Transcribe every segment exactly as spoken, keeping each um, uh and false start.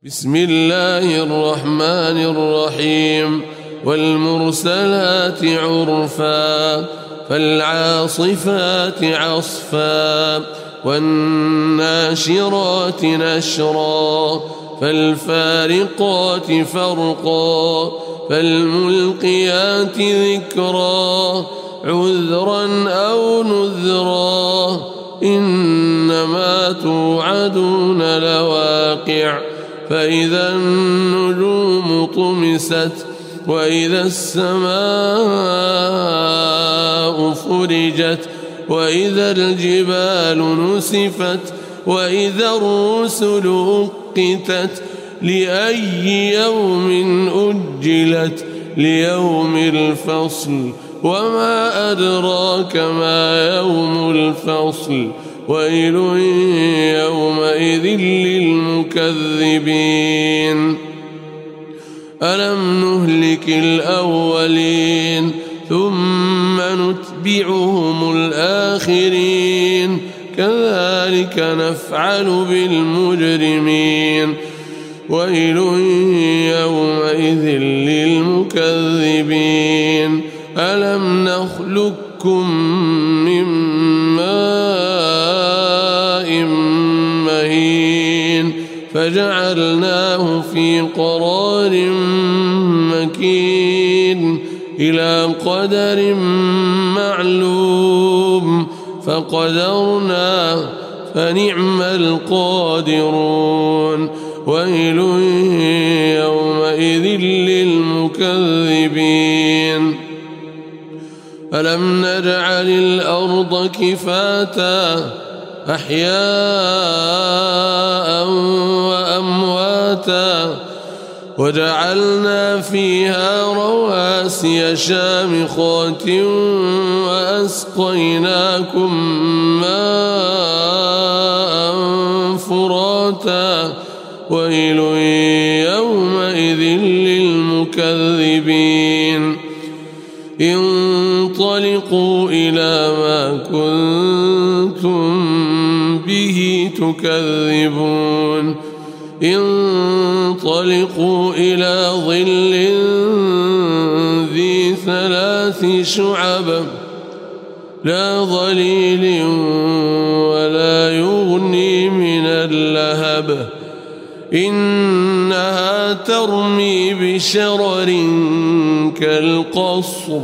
بسم الله الرحمن الرحيم والمرسلات عرفا فالعاصفات عصفا والناشرات نشرا فالفارقات فرقا فالملقيات ذكرا عذرا أو نذرا إنما توعدون لواقع فإذا النجوم طمست وإذا السماء فرجت وإذا الجبال نسفت وإذا الرسل أقتت لأي يوم أجلت ليوم الفصل وما أدراك ما يوم الفصل ويل يومئذ للمكذبين ألم نهلك الأولين ثم نتبعهم الآخرين كذلك نفعل بالمجرمين ويل يومئذ للمكذبين ألم نخلقكم من ماء مهين فجعلناه في قرار مكين إلى قدر معلوم فقدرنا فنعم القادرون ويل يومئذ للمكذبين ألم نجعل الأرض كفاتا أحياء وأمواتا وجعلنا فيها رواسي شامخات وأسقيناكم ماء فراتا ويل يومئذ للمكذبين انطلقوا إلى ما كنتم به تكذبون انطلقوا إلى ظل ذي ثلاث شعب لا ظليل ولا يغني من اللهب إنها ترمي بشرر كالقصر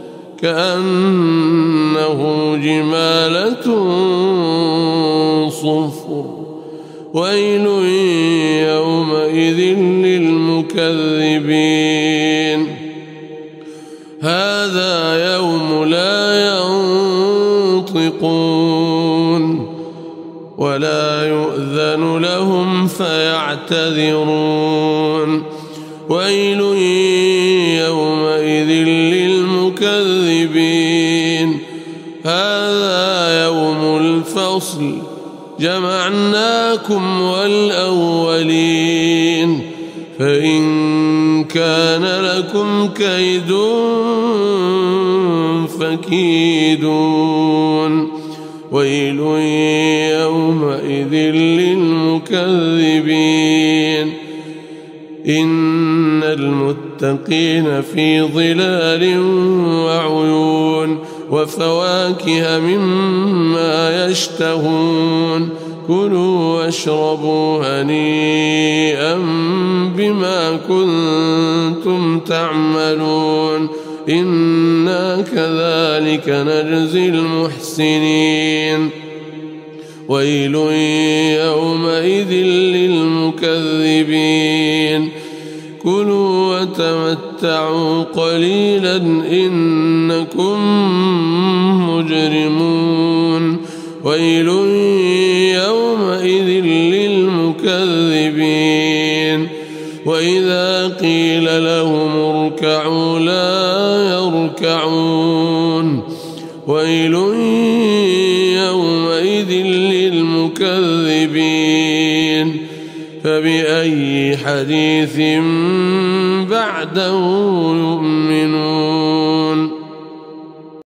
كأنه جمالة صفر ويل يومئذ للمكذبين هذا يوم لا ينطقون ولا يؤذن لهم فيعتذرون ويل يومئذ للمكذبين هذا يوم الفصل جمعناكم والأولين فإن كان لكم كيد فكيدون ويل يومئذ للمكذبين إن المتقين في ظلال وعيون وفواكه مما يشتهون كلوا واشربوا هنيئا بما كنتم تعملون إنا كذلك نجزي المحسنين ويل يومئذ للمكذبين كلوا وتمتعوا قليلا إنكم مجرمون ويل يومئذ للمكذبين وإذا قيل لهم اركعوا لا يركعون ويل يومئذ للمكذبين فبأي حديث بعده يؤمنون